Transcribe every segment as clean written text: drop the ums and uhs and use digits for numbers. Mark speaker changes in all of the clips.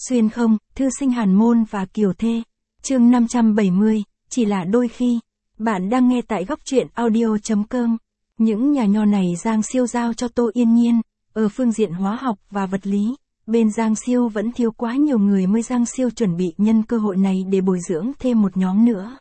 Speaker 1: Xuyên không, thư sinh Hàn Môn và Kiều Thê. Chương 570, chỉ là đôi khi. Bạn đang nghe tại góc truyện audio.com. Những nhà nho này Giang Siêu giao cho Tô Yên Nhiên, ở phương diện hóa học và vật lý. Bên Giang Siêu vẫn thiếu quá nhiều người mới Giang Siêu chuẩn bị nhân cơ hội này để bồi dưỡng thêm một nhóm nữa.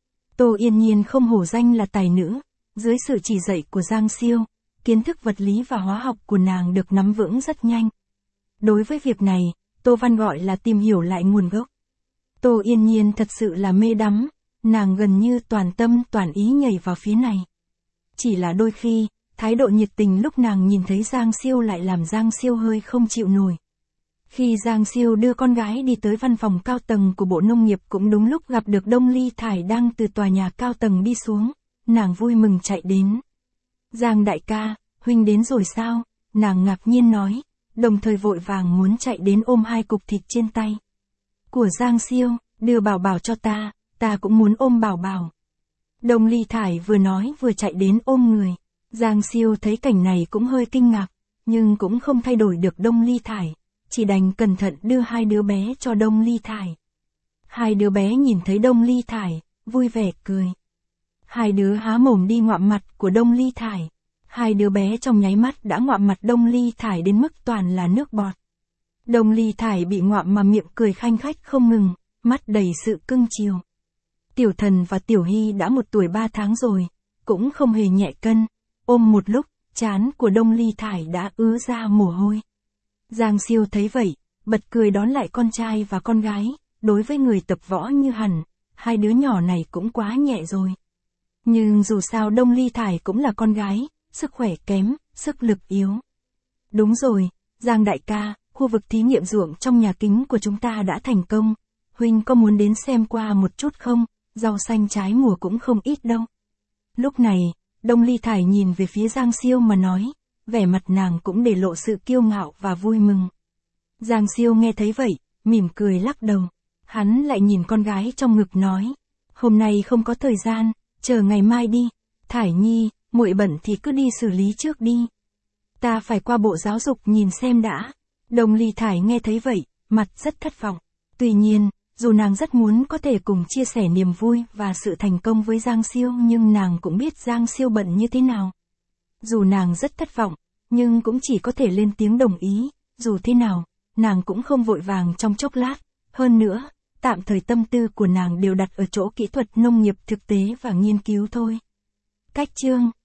Speaker 1: Tô Yên Nhiên không hổ danh là tài nữ. Dưới sự chỉ dạy của Giang Siêu, kiến thức vật lý và hóa học của nàng được nắm vững rất nhanh. Đối với việc này, Tô Văn gọi là tìm hiểu lại nguồn gốc. Tô Yên Nhiên thật sự là mê đắm, nàng gần như toàn tâm toàn ý nhảy vào phía này. Chỉ là đôi khi, thái độ nhiệt tình lúc nàng nhìn thấy Giang Siêu lại làm Giang Siêu hơi không chịu nổi. Khi Giang Siêu đưa con gái đi tới văn phòng cao tầng của Bộ Nông nghiệp cũng đúng lúc gặp được Đông Ly Thải đang từ tòa nhà cao tầng đi xuống, nàng vui mừng chạy đến. Giang đại ca, huynh đến rồi sao? Nàng ngạc nhiên nói, đồng thời vội vàng muốn chạy đến ôm hai cục thịt trên tay của Giang Siêu, đưa Bảo Bảo cho ta cũng muốn ôm Bảo Bảo. Đông Ly Thải vừa nói vừa chạy đến ôm người. Giang Siêu thấy cảnh này cũng hơi kinh ngạc, nhưng cũng không thay đổi được Đông Ly Thải, chỉ đành cẩn thận đưa hai đứa bé cho Đông Ly Thải. Hai đứa bé nhìn thấy Đông Ly Thải, vui vẻ cười. Hai đứa há mồm đi ngoạm mặt của Đông Ly Thải. Hai đứa bé trong nháy mắt đã ngoạm mặt Đông Ly Thải đến mức toàn là nước bọt. Đông Ly Thải bị ngoạm mà miệng cười khanh khách không ngừng, mắt đầy sự cưng chiều. Tiểu Thần và Tiểu Hy đã 1 tuổi 3 tháng rồi, cũng không hề nhẹ cân. Ôm một lúc, trán của Đông Ly Thải đã ứa ra mồ hôi. Giang Siêu thấy vậy, bật cười đón lại con trai và con gái. Đối với người tập võ như hẳn, hai đứa nhỏ này cũng quá nhẹ rồi. Nhưng dù sao Đông Ly Thải cũng là con gái, sức khỏe kém, sức lực yếu. Đúng rồi, Giang đại ca, khu vực thí nghiệm ruộng trong nhà kính của chúng ta đã thành công. Huynh có muốn đến xem qua một chút không? Rau xanh trái mùa cũng không ít đâu. Lúc này, Đông Ly Thải nhìn về phía Giang Siêu mà nói, vẻ mặt nàng cũng để lộ sự kiêu ngạo và vui mừng. Giang Siêu nghe thấy vậy, mỉm cười lắc đầu. Hắn lại nhìn con gái trong ngực nói, hôm nay không có thời gian, chờ ngày mai đi. Thải Nhi, muội bận thì cứ đi xử lý trước đi. Ta phải qua Bộ Giáo dục nhìn xem đã. Đông Ly Thải nghe thấy vậy, mặt rất thất vọng. Tuy nhiên, dù nàng rất muốn có thể cùng chia sẻ niềm vui và sự thành công với Giang Siêu nhưng nàng cũng biết Giang Siêu bận như thế nào. Dù nàng rất thất vọng, nhưng cũng chỉ có thể lên tiếng đồng ý, dù thế nào, nàng cũng không vội vàng trong chốc lát. Hơn nữa, tạm thời tâm tư của nàng đều đặt ở chỗ kỹ thuật nông nghiệp thực tế và nghiên cứu thôi. Cách chương